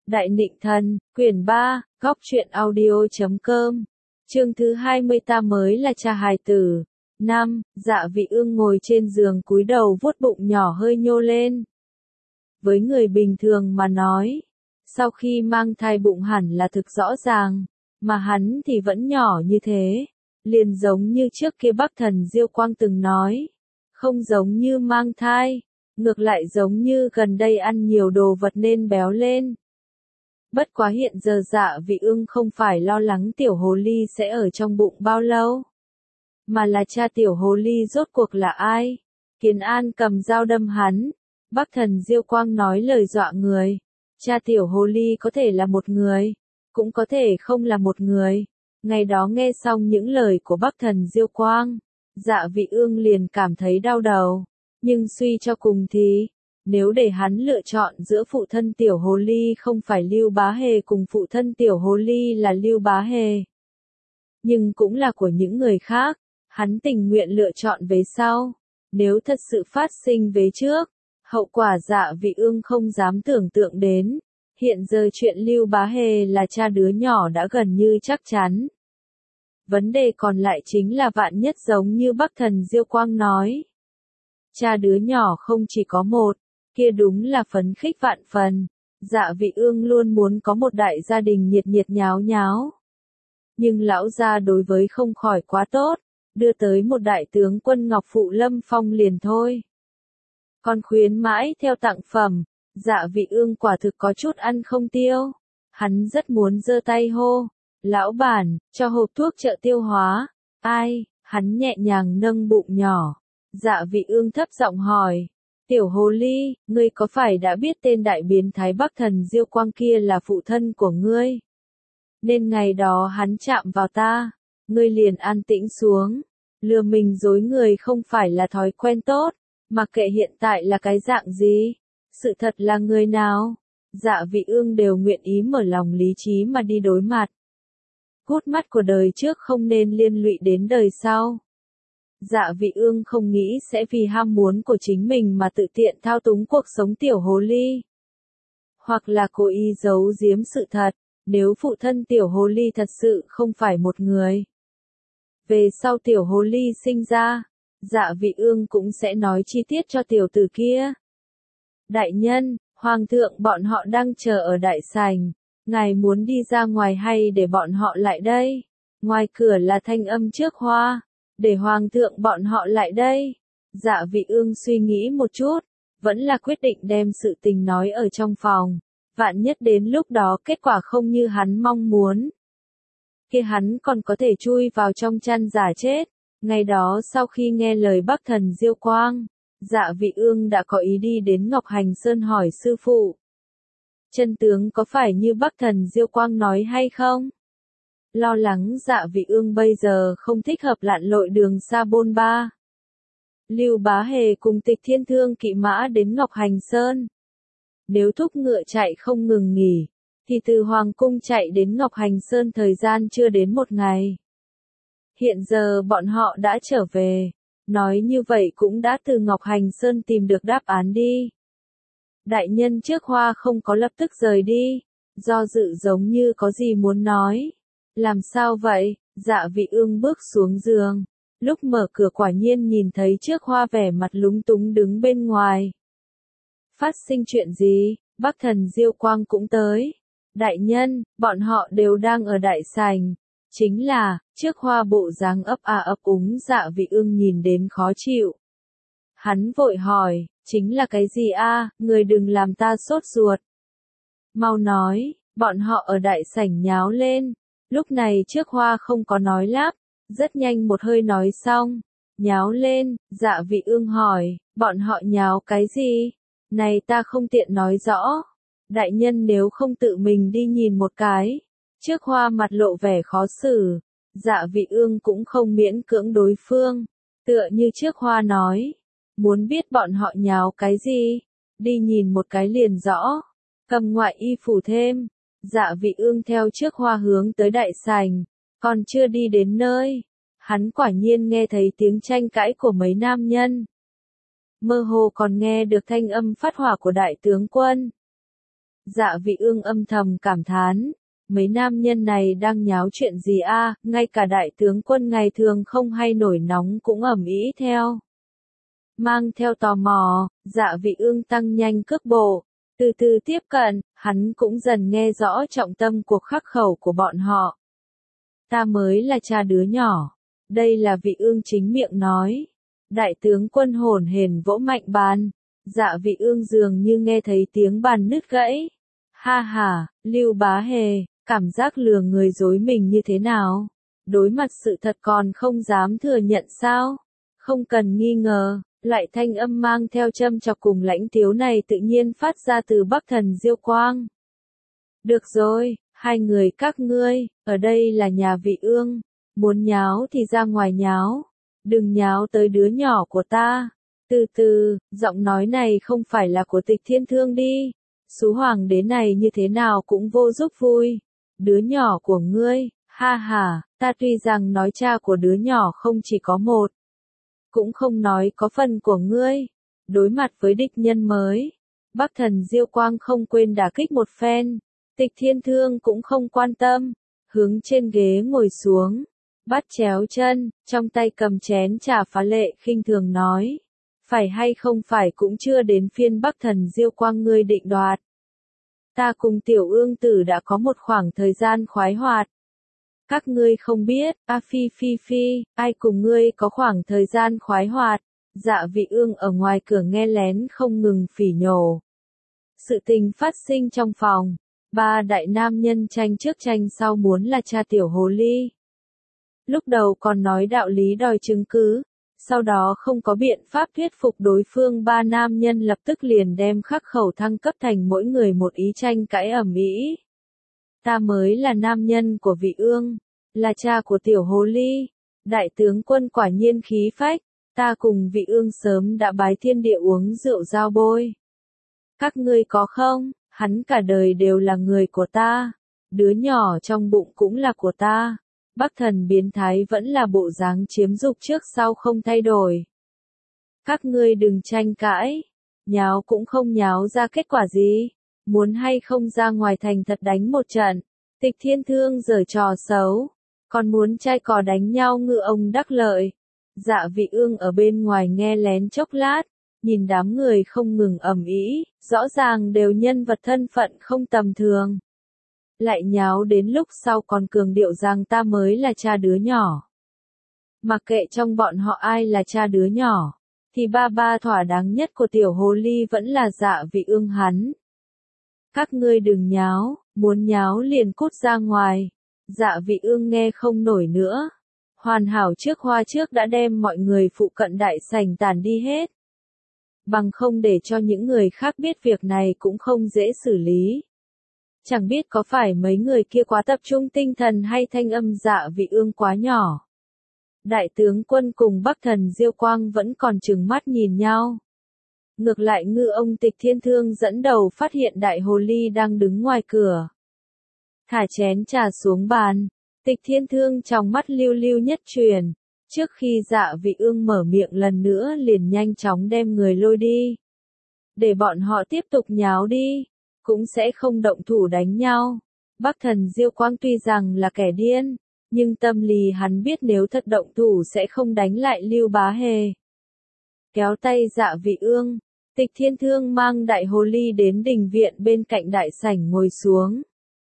Đại Nịnh Thần, quyển 3, góc truyện audio.com, chương thứ 20 ta mới là cha hài tử. 5. Dạ Vị Ương ngồi trên giường cúi đầu vuốt bụng nhỏ hơi nhô lên. Với người bình thường mà nói, sau khi mang thai bụng hẳn là thực rõ ràng, mà hắn thì vẫn nhỏ như thế, liền giống như trước kia Bắc Thần Diêu Quang từng nói, không giống như mang thai, ngược lại giống như gần đây ăn nhiều đồ vật nên béo lên. Bất quá hiện giờ Dạ Vị Ương không phải lo lắng tiểu hồ ly sẽ ở trong bụng bao lâu, mà là cha tiểu hồ ly rốt cuộc là ai. Kiến An cầm dao đâm hắn, Bắc Thần Diêu Quang nói lời dọa người, cha tiểu hồ ly có thể là một người, cũng có thể không là một người. Ngày đó nghe xong những lời của Bắc Thần Diêu Quang, Dạ Vị Ương liền cảm thấy đau đầu, nhưng suy cho cùng thì, nếu để hắn lựa chọn giữa phụ thân tiểu hồ ly không phải Lưu Bá Hề cùng phụ thân tiểu hồ ly là Lưu Bá Hề, nhưng cũng là của những người khác, hắn tình nguyện lựa chọn về sau. Nếu thật sự phát sinh về trước, hậu quả Dạ Vị Ương không dám tưởng tượng đến. Hiện giờ chuyện Lưu Bá Hề là cha đứa nhỏ đã gần như chắc chắn. Vấn đề còn lại chính là vạn nhất giống như Bắc Thần Diêu Quang nói, cha đứa nhỏ không chỉ có một, kia đúng là phấn khích vạn phần. Dạ Vị Ương luôn muốn có một đại gia đình nhiệt nhiệt nháo nháo. Nhưng lão gia đối với không khỏi quá tốt, đưa tới một đại tướng quân Ngọc Phụ Lâm Phong liền thôi. Còn khuyến mãi theo tặng phẩm, Dạ Vị Ương quả thực có chút ăn không tiêu. Hắn rất muốn giơ tay hô, lão bản, cho hộp thuốc trợ tiêu hóa. Ai? Hắn nhẹ nhàng nâng bụng nhỏ. Dạ Vị Ương thấp giọng hỏi, tiểu hồ ly, ngươi có phải đã biết tên đại biến thái Bắc Thần Diêu Quang kia là phụ thân của ngươi? Nên ngày đó hắn chạm vào ta, ngươi liền an tĩnh xuống. Lừa mình dối người không phải là thói quen tốt, mặc kệ hiện tại là cái dạng gì, sự thật là người nào, Dạ Vị Ương đều nguyện ý mở lòng lý trí mà đi đối mặt. Hút mắt của đời trước không nên liên lụy đến đời sau. Dạ Vị Ương không nghĩ sẽ vì ham muốn của chính mình mà tự tiện thao túng cuộc sống tiểu hồ ly. Hoặc là cố ý giấu giếm sự thật, nếu phụ thân tiểu hồ ly thật sự không phải một người. Về sau tiểu hồ ly sinh ra, Dạ Vị Ương cũng sẽ nói chi tiết cho tiểu tử kia. Đại nhân, hoàng thượng bọn họ đang chờ ở đại sảnh, ngài muốn đi ra ngoài hay để bọn họ lại đây? Ngoài cửa là thanh âm trước hoa, để hoàng thượng bọn họ lại đây. Dạ Vị Ương suy nghĩ một chút, vẫn là quyết định đem sự tình nói ở trong phòng, vạn nhất đến lúc đó kết quả không như hắn mong muốn, kia hắn còn có thể chui vào trong chăn giả chết. Ngày đó sau khi nghe lời Bắc Thần Diêu Quang, Dạ Vị Ương đã có ý đi đến Ngọc Hành Sơn hỏi sư phụ. Chân tướng có phải như Bắc Thần Diêu Quang nói hay không? Lo lắng Dạ Vị Ương bây giờ không thích hợp lặn lội đường xa bôn ba. Lưu Bá Hề cùng Tịch Thiên Thương kỵ mã đến Ngọc Hành Sơn. Nếu thúc ngựa chạy không ngừng nghỉ, thì từ Hoàng Cung chạy đến Ngọc Hành Sơn thời gian chưa đến một ngày. Hiện giờ bọn họ đã trở về, nói như vậy cũng đã từ Ngọc Hành Sơn tìm được đáp án đi. Đại nhân trước hoa không có lập tức rời đi, do dự giống như có gì muốn nói. Làm sao vậy? Dạ Vị Ương bước xuống giường, lúc mở cửa quả nhiên nhìn thấy trước hoa vẻ mặt lúng túng đứng bên ngoài. Phát sinh chuyện gì? Bắc Thần Diêu Quang cũng tới. Đại nhân, bọn họ đều đang ở đại sảnh. Chính là, trước hoa bộ dáng ấp a ấp úng Dạ Vị Ương nhìn đến khó chịu. Hắn vội hỏi, chính là cái gì a? Người đừng làm ta sốt ruột. Mau nói, bọn họ ở đại sảnh nháo lên. Lúc này trước hoa không có nói lắp, rất nhanh một hơi nói xong. Nháo lên, Dạ Vị Ương hỏi, bọn họ nháo cái gì? Này ta không tiện nói rõ. Đại nhân nếu không tự mình đi nhìn một cái. Trước hoa mặt lộ vẻ khó xử, Dạ Vị Ương cũng không miễn cưỡng đối phương, tựa như trước hoa nói, muốn biết bọn họ nháo cái gì, đi nhìn một cái liền rõ. Cầm ngoại y phủ thêm, Dạ Vị Ương theo trước hoa hướng tới đại sảnh, còn chưa đi đến nơi, hắn quả nhiên nghe thấy tiếng tranh cãi của mấy nam nhân. Mơ hồ còn nghe được thanh âm phát hỏa của đại tướng quân. Dạ Vị Ương âm thầm cảm thán, mấy nam nhân này đang nháo chuyện gì a? Ngay cả đại tướng quân ngày thường không hay nổi nóng cũng ầm ĩ theo. Mang theo tò mò, Dạ Vị Ương tăng nhanh cước bộ, từ từ tiếp cận, hắn cũng dần nghe rõ trọng tâm cuộc khắc khẩu của bọn họ. Ta mới là cha đứa nhỏ. Đây là Vị Ương chính miệng nói. Đại tướng quân hồn hển vỗ mạnh bàn. Dạ Vị Ương dường như nghe thấy tiếng bàn nứt gãy. Ha ha, Lưu Bá Hề, cảm giác lừa người dối mình như thế nào? Đối mặt sự thật còn không dám thừa nhận sao? Không cần nghi ngờ, loại thanh âm mang theo châm chọc cùng lãnh tiếu này tự nhiên phát ra từ Bắc Thần Diêu Quang. Được rồi, hai người các ngươi, ở đây là nhà Vị Ương, muốn nháo thì ra ngoài nháo, đừng nháo tới đứa nhỏ của ta. Từ từ, giọng nói này không phải là của Tịch Thiên Thương đi, Sú Hoàng đế này như thế nào cũng vô giúp vui. Đứa nhỏ của ngươi, ha ha, ta tuy rằng nói cha của đứa nhỏ không chỉ có một, cũng không nói có phần của ngươi. Đối mặt với địch nhân mới, Bắc Thần Diêu Quang không quên đả kích một phen. Tịch Thiên Thương cũng không quan tâm, hướng trên ghế ngồi xuống, bắt chéo chân, trong tay cầm chén trà phá lệ khinh thường nói, phải hay không phải cũng chưa đến phiên Bắc Thần Diêu Quang ngươi định đoạt. Ta cùng Tiểu Ương tử đã có một khoảng thời gian khoái hoạt. Các ngươi không biết, phi, ai cùng ngươi có khoảng thời gian khoái hoạt. Dạ Vị Ương ở ngoài cửa nghe lén không ngừng phỉ nhổ. Sự tình phát sinh trong phòng. Ba đại nam nhân tranh trước tranh sau muốn là cha tiểu hồ ly. Lúc đầu còn nói đạo lý đòi chứng cứ, sau đó không có biện pháp thuyết phục đối phương, ba nam nhân lập tức liền đem khắc khẩu thăng cấp thành mỗi người một ý tranh cãi ầm ĩ. Ta mới là nam nhân của Vị Ương, là cha của tiểu hồ ly. Đại tướng quân quả nhiên khí phách, ta cùng Vị Ương sớm đã bái thiên địa uống rượu giao bôi. Các ngươi có không? Hắn cả đời đều là người của ta, đứa nhỏ trong bụng cũng là của ta. Bắc Thần biến thái vẫn là bộ dáng chiếm dục trước sau không thay đổi. Các ngươi đừng tranh cãi, nháo cũng không nháo ra kết quả gì, muốn hay không ra ngoài thành thật đánh một trận. Tịch Thiên Thương giở trò xấu, còn muốn trai cò đánh nhau ngư ông đắc lợi. Dạ Vị Ương ở bên ngoài nghe lén chốc lát, nhìn đám người không ngừng ầm ĩ, rõ ràng đều nhân vật thân phận không tầm thường. Lại nháo đến lúc sau còn cường điệu rằng ta mới là cha đứa nhỏ. Mặc kệ trong bọn họ ai là cha đứa nhỏ, thì ba thỏa đáng nhất của tiểu hồ ly vẫn là Dạ Vị Ương hắn. Các ngươi đừng nháo, muốn nháo liền cút ra ngoài. Dạ Vị Ương nghe không nổi nữa. Hoàn hảo trước hoa trước đã đem mọi người phụ cận đại sảnh tản đi hết. Bằng không để cho những người khác biết việc này cũng không dễ xử lý. Chẳng biết có phải mấy người kia quá tập trung tinh thần hay thanh âm Dạ Vị Ương quá nhỏ. Đại tướng quân cùng Bắc Thần Diêu Quang vẫn còn trừng mắt nhìn nhau. Ngược lại ngư ông Tịch Thiên Thương dẫn đầu phát hiện đại hồ ly đang đứng ngoài cửa. Thả chén trà xuống bàn, Tịch Thiên Thương trong mắt lưu lưu nhất truyền. Trước khi Dạ Vị Ương mở miệng lần nữa liền nhanh chóng đem người lôi đi. Để bọn họ tiếp tục nháo đi, cũng sẽ không động thủ đánh nhau. Bắc Thần Diêu Quang tuy rằng là kẻ điên, nhưng tâm lý hắn biết nếu thật động thủ sẽ không đánh lại Lưu Bá Hề. Kéo tay Dạ Vị Ương, Tịch Thiên Thương mang đại hồ ly đến đình viện bên cạnh đại sảnh ngồi xuống.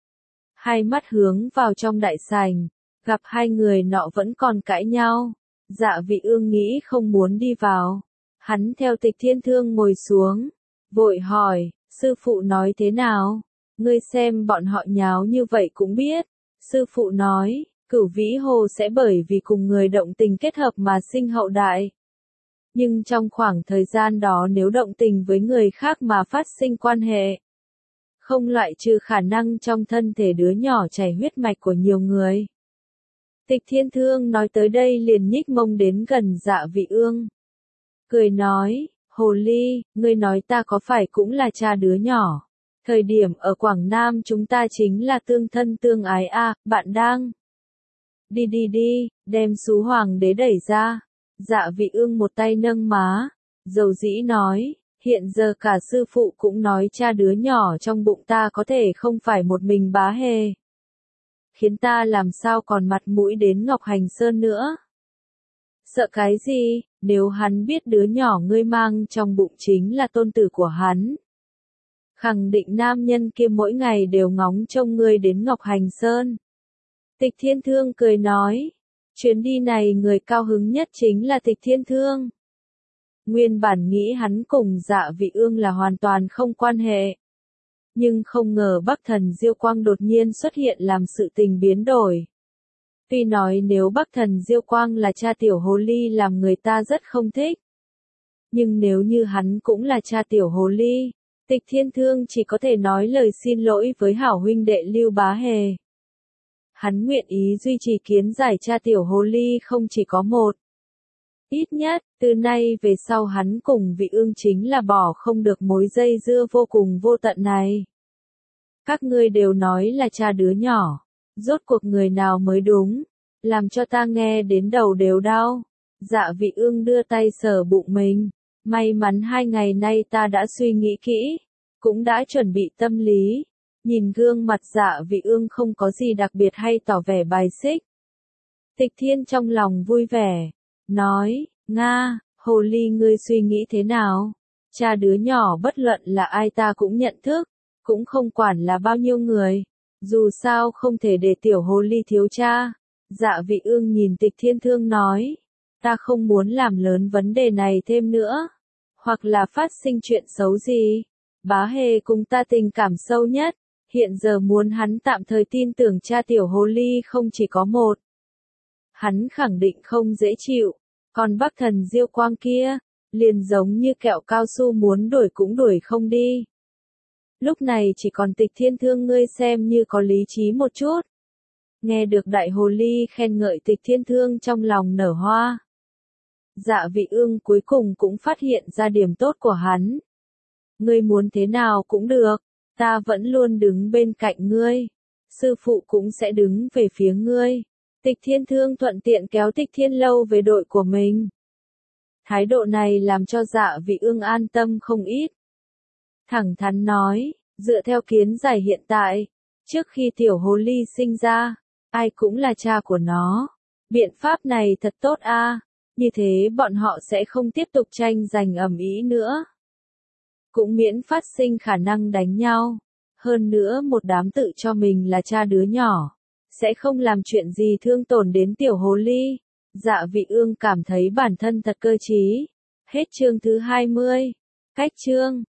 Hai mắt hướng vào trong đại sảnh, gặp hai người nọ vẫn còn cãi nhau. Dạ Vị Ương nghĩ không muốn đi vào. Hắn theo Tịch Thiên Thương ngồi xuống, vội hỏi, sư phụ nói thế nào? Ngươi xem bọn họ nháo như vậy cũng biết. Sư phụ nói, Cửu Vĩ Hồ sẽ bởi vì cùng người động tình kết hợp mà sinh hậu đại. Nhưng trong khoảng thời gian đó nếu động tình với người khác mà phát sinh quan hệ, không loại trừ khả năng trong thân thể đứa nhỏ chảy huyết mạch của nhiều người. Tịch Thiên Thương nói tới đây liền nhích mông đến gần Dạ Vị Ương. Cười nói, hồ ly, ngươi nói ta có phải cũng là cha đứa nhỏ. Thời điểm ở Quảng Nam chúng ta chính là tương thân tương ái a, bạn đang. Đi, đem Sú Hoàng đế đẩy ra. Dạ Vị Ương một tay nâng má, dầu dĩ nói, Hiện giờ cả sư phụ cũng nói cha đứa nhỏ trong bụng ta có thể không phải một mình Bá Hề. Khiến ta làm sao còn mặt mũi đến Ngọc Hành Sơn nữa. Sợ cái gì, nếu hắn biết đứa nhỏ ngươi mang trong bụng chính là tôn tử của hắn. Khẳng định nam nhân kia mỗi ngày đều ngóng trông ngươi đến Ngọc Hành Sơn. Tịch Thiên Thương cười nói, chuyến đi này người cao hứng nhất chính là Tịch Thiên Thương. Nguyên bản nghĩ hắn cùng Dạ Vị Ương là hoàn toàn không quan hệ. Nhưng không ngờ Bắc Thần Diêu Quang đột nhiên xuất hiện làm sự tình biến đổi. Tuy nói nếu Bắc Thần Diêu Quang là cha tiểu hồ ly làm người ta rất không thích. Nhưng nếu như hắn cũng là cha tiểu hồ ly, Tịch Thiên Thương chỉ có thể nói lời xin lỗi với hảo huynh đệ Lưu Bá Hề. Hắn nguyện ý duy trì kiến giải cha tiểu hồ ly không chỉ có một. Ít nhất, từ nay về sau hắn cùng Vị Ương chính là bỏ không được mối dây dưa vô cùng vô tận này. Các ngươi đều nói là cha đứa nhỏ. Rốt cuộc người nào mới đúng, làm cho ta nghe đến đầu đều đau. Dạ Vị Ương đưa tay sờ bụng mình. May mắn 2 ngày nay ta đã suy nghĩ kỹ, cũng đã chuẩn bị tâm lý. Nhìn gương mặt Dạ Vị Ương không có gì đặc biệt hay tỏ vẻ bài xích. Tịch Thiên trong lòng vui vẻ, nói, Nga, hồ ly ngươi suy nghĩ thế nào? Cha đứa nhỏ bất luận là ai ta cũng nhận thức, cũng không quản là bao nhiêu người. Dù sao không thể để tiểu hồ ly thiếu cha. Dạ Vị Ương nhìn Tịch Thiên Thương nói, ta không muốn làm lớn vấn đề này thêm nữa. Hoặc là phát sinh chuyện xấu gì. Bá Hề cùng ta tình cảm sâu nhất. Hiện giờ muốn hắn tạm thời tin tưởng cha tiểu hồ ly không chỉ có một. Hắn khẳng định không dễ chịu. Còn Bắc Thần Diêu Quang kia, liền giống như kẹo cao su muốn đuổi cũng đuổi không đi. Lúc này chỉ còn Tịch Thiên Thương ngươi xem như có lý trí một chút. Nghe được đại hồ ly khen ngợi Tịch Thiên Thương trong lòng nở hoa. Dạ Vị Ương cuối cùng cũng phát hiện ra điểm tốt của hắn. Ngươi muốn thế nào cũng được, ta vẫn luôn đứng bên cạnh ngươi. Sư phụ cũng sẽ đứng về phía ngươi. Tịch Thiên Thương thuận tiện kéo Tịch Thiên Lâu về đội của mình. Thái độ này làm cho Dạ Vị Ương an tâm không ít. Thẳng thắn nói, dựa theo kiến giải hiện tại, trước khi tiểu hồ ly sinh ra, ai cũng là cha của nó. Biện pháp này thật tốt a, như thế bọn họ sẽ không tiếp tục tranh giành ầm ĩ nữa. Cũng miễn phát sinh khả năng đánh nhau. Hơn nữa một đám tự cho mình là cha đứa nhỏ, sẽ không làm chuyện gì thương tổn đến tiểu hồ ly. Dạ Vị Ương cảm thấy bản thân thật cơ trí. Hết chương thứ 20. Cách chương